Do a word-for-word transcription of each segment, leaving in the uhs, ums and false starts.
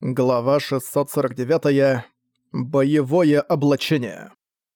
Глава шестьсот сорок девять. Боевое облачение.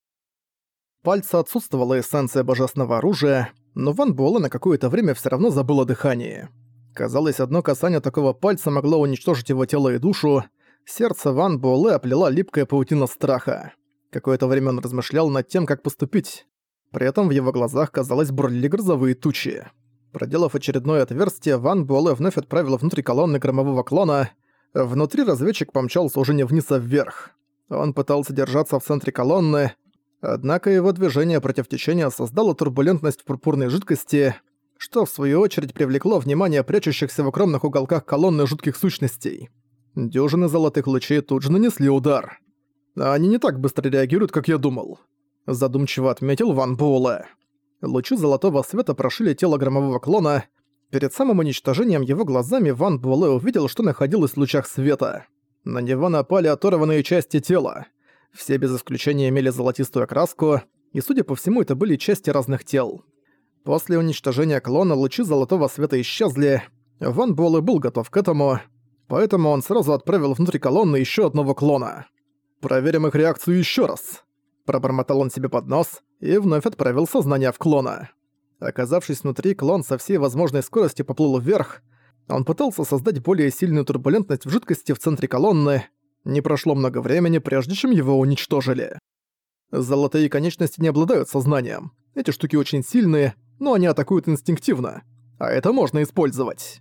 Пальца отсутствовала эссенция божественного оружия, но Ван Буэлэ на какое-то время всё равно забыл о дыхании. Казалось, одно касание такого пальца могло уничтожить его тело и душу. Сердце Ван Буэлэ оплела липкая паутина страха. Какое-то время он размышлял над тем, как поступить. При этом в его глазах, казалось, бурлили грозовые тучи. Проделав очередное отверстие, Ван Буэлэ вновь отправил внутрь колонны громового клона. Внутри разведчик помчался уже не вниз, а вверх. Он пытался держаться в центре колонны, однако его движение против течения создало турбулентность в пурпурной жидкости, что в свою очередь привлекло внимание прячущихся в укромных уголках колонны жутких сущностей. Дюжины золотых лучей тут же нанесли удар. «Они не так быстро реагируют, как я думал», — задумчиво отметил Ван Буэлэ. Лучи золотого света прошили тело громового клона. Перед самым уничтожением его глазами Ван Буэлэ увидел, что находилось в лучах света. На него напали оторванные части тела. Все без исключения имели золотистую окраску, и, судя по всему, это были части разных тел. После уничтожения клона лучи золотого света исчезли. Ван Буэлэ был готов к этому, поэтому он сразу отправил внутрь колонны еще одного клона. «Проверим их реакцию еще раз», — пробормотал он себе под нос и вновь отправил сознание в клона. Оказавшись внутри, клон со всей возможной скоростью поплыл вверх. Он пытался создать более сильную турбулентность в жидкости в центре колонны. Не прошло много времени, прежде чем его уничтожили. Золотые конечности не обладают сознанием. Эти штуки очень сильные, но они атакуют инстинктивно. А это можно использовать.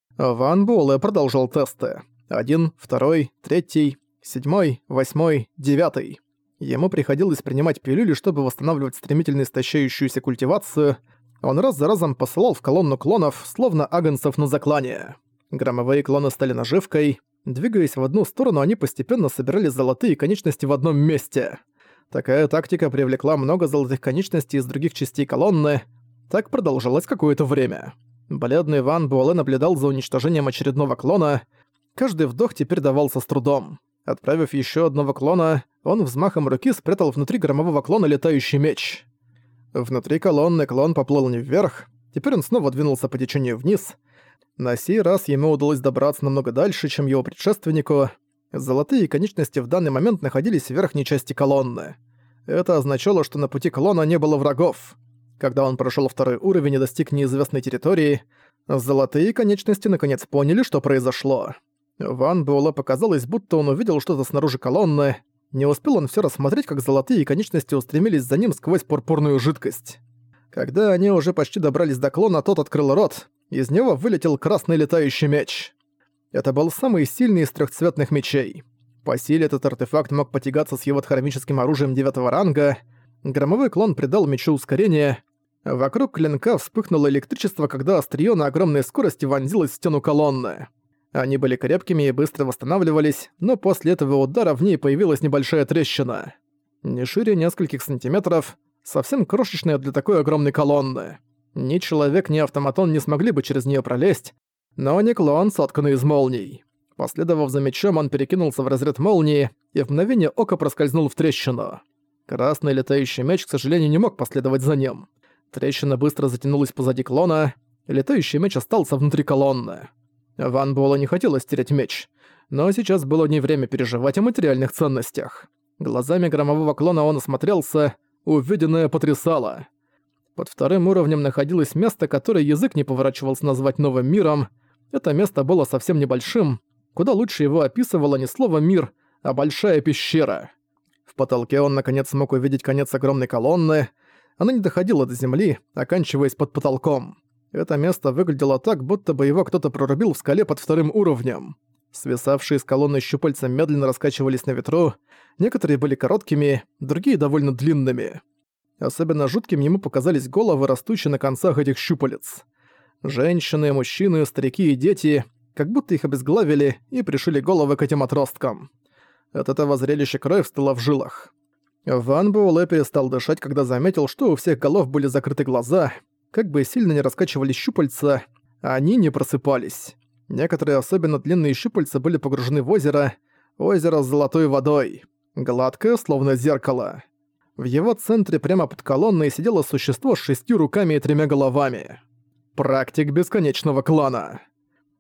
Ван Буэлэ продолжил тесты. Один, второй, третий, седьмой, восьмой, девятый. Ему приходилось принимать пилюли, чтобы восстанавливать стремительно истощающуюся культивацию. Он раз за разом посылал в колонну клонов, словно агнцев на заклание. Громовые клоны стали наживкой. Двигаясь в одну сторону, они постепенно собирали золотые конечности в одном месте. Такая тактика привлекла много золотых конечностей из других частей колонны. Так продолжалось какое-то время. Бледный Ван Буэлэ наблюдал за уничтожением очередного клона. Каждый вдох теперь давался с трудом. Отправив еще одного клона, он взмахом руки спрятал внутри громового клона летающий меч. Внутри колонны клон поплыл не вверх, теперь он снова двинулся по течению вниз. На сей раз ему удалось добраться намного дальше, чем его предшественнику. Золотые конечности в данный момент находились в верхней части колонны. Это означало, что на пути клона не было врагов. Когда он прошел второй уровень и достиг неизвестной территории, золотые конечности наконец поняли, что произошло. Ван Буэлэ показалось, будто он увидел что-то снаружи колонны. Не успел он всё рассмотреть, как золотые конечности устремились за ним сквозь пурпурную жидкость. Когда они уже почти добрались до клона, тот открыл рот. Из него вылетел красный летающий меч. Это был самый сильный из трёхцветных мечей. По силе этот артефакт мог потягаться с его хромическим оружием девятого ранга. Громовой клон придал мечу ускорение. Вокруг клинка вспыхнуло электричество, когда остриё на огромной скорости вонзилось в стену колонны. Они были крепкими и быстро восстанавливались, но после этого удара в ней появилась небольшая трещина. Не шире нескольких сантиметров, совсем крошечная для такой огромной колонны. Ни человек, ни автоматон не смогли бы через неё пролезть, но не клон, сотканный из молний. Последовав за мечом, он перекинулся в разряд молнии и в мгновение ока проскользнул в трещину. Красный летающий меч, к сожалению, не мог последовать за ним. Трещина быстро затянулась позади клона, и летающий меч остался внутри колонны. Ван Буэлэ не хотелось терять меч, но сейчас было не время переживать о материальных ценностях. Глазами громового клона он осмотрелся, увиденное потрясало. Под вторым уровнем находилось место, которое язык не поворачивался назвать новым миром. Это место было совсем небольшим, куда лучше его описывало не слово «мир», а большая пещера. В потолке он наконец смог увидеть конец огромной колонны. Она не доходила до земли, оканчиваясь под потолком. Это место выглядело так, будто бы его кто-то прорубил в скале под вторым уровнем. Свисавшие с колонны щупальца медленно раскачивались на ветру, некоторые были короткими, другие довольно длинными. Особенно жутким ему показались головы, растущие на концах этих щупалец. Женщины, мужчины, старики и дети, как будто их обезглавили и пришили головы к этим отросткам. От этого зрелища кровь стыла в жилах. Ван Буэлэ перестал дышать, когда заметил, что у всех голов были закрыты глаза. Как бы сильно ни раскачивались щупальца, они не просыпались. Некоторые особенно длинные щупальца были погружены в озеро, озеро с золотой водой, гладкое, словно зеркало. В его центре прямо под колонной сидело существо с шестью руками и тремя головами. Практик бесконечного клана.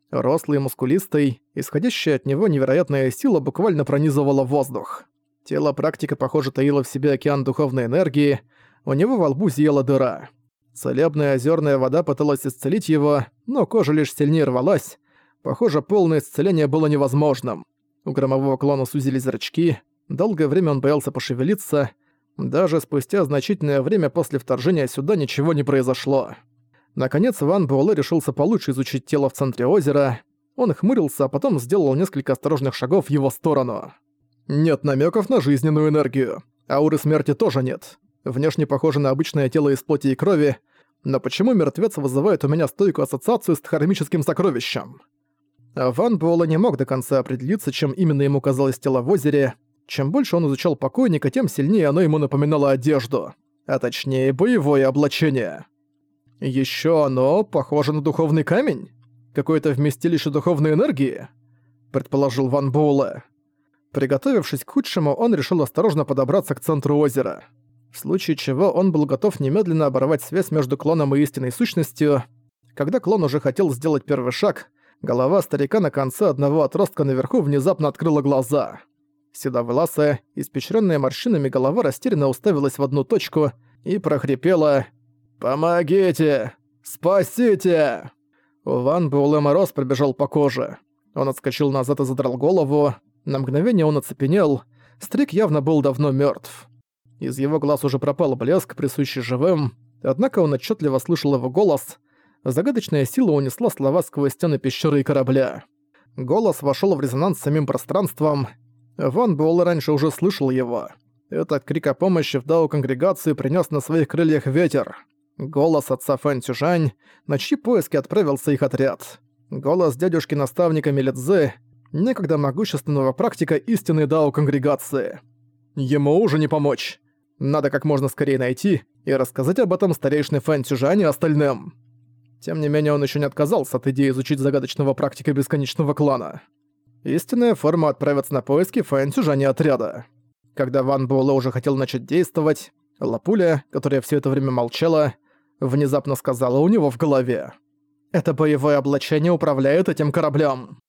Рослый и мускулистый, исходящая от него невероятная сила буквально пронизывала воздух. Тело практика, похоже, таило в себе океан духовной энергии, у него во лбу зияла дыра. Целебная озерная вода пыталась исцелить его, но кожа лишь сильнее рвалась. Похоже, полное исцеление было невозможным. У громового клона сузились зрачки, долгое время он боялся пошевелиться. Даже спустя значительное время после вторжения сюда ничего не произошло. Наконец Ван Буэлэ решился получше изучить тело в центре озера. Он хмурился, а потом сделал несколько осторожных шагов в его сторону. Нет намеков на жизненную энергию. Ауры смерти тоже нет. Внешне похоже на обычное тело из плоти и крови, но почему мертвец вызывает у меня стойкую ассоциацию с дхармическим сокровищем? Ван Буэлэ не мог до конца определиться, чем именно ему казалось тело в озере. Чем больше он изучал покойника, тем сильнее оно ему напоминало одежду, а точнее боевое облачение. Ещё оно похоже на духовный камень? Какое-то вместилище духовной энергии? Предположил Ван Буэлэ. Приготовившись к худшему, он решил осторожно подобраться к центру озера. В случае чего он был готов немедленно оборвать связь между клоном и истинной сущностью. Когда клон уже хотел сделать первый шаг, голова старика на конце одного отростка наверху внезапно открыла глаза. Седовласая, испещрённая морщинами голова растерянно уставилась в одну точку и прохрипела: «Помогите! Спасите!» У Ван Буэлэ мороз пробежал по коже. Он отскочил назад и задрал голову. На мгновение он оцепенел. Старик явно был давно мёртв. Из его глаз уже пропал блеск, присущий живым, однако он отчетливо слышал его голос. Загадочная сила унесла слова сквозь стены пещеры и корабля. Голос вошёл в резонанс с самим пространством. Ван Буэлэ раньше уже слышал его. Этот крик о помощи в дао-конгрегации принёс на своих крыльях ветер. Голос отца Фэн Цюжань, на чьи поиски отправился их отряд. Голос дядюшки-наставника Мелидзе, некогда могущественного практика истинной дао-конгрегации. Ему уже не помочь. Надо как можно скорее найти и рассказать об этом старейшине Фэн Цюжань и остальным. Тем не менее, он ещё не отказался от идеи изучить загадочного практика бесконечного клана. Истинная форма отправиться на поиски Фэн Цюжань и отряда. Когда Ван Буэлэ уже хотел начать действовать, Лапуля, которая всё это время молчала, внезапно сказала у него в голове: «Это боевое облачение управляет этим кораблем».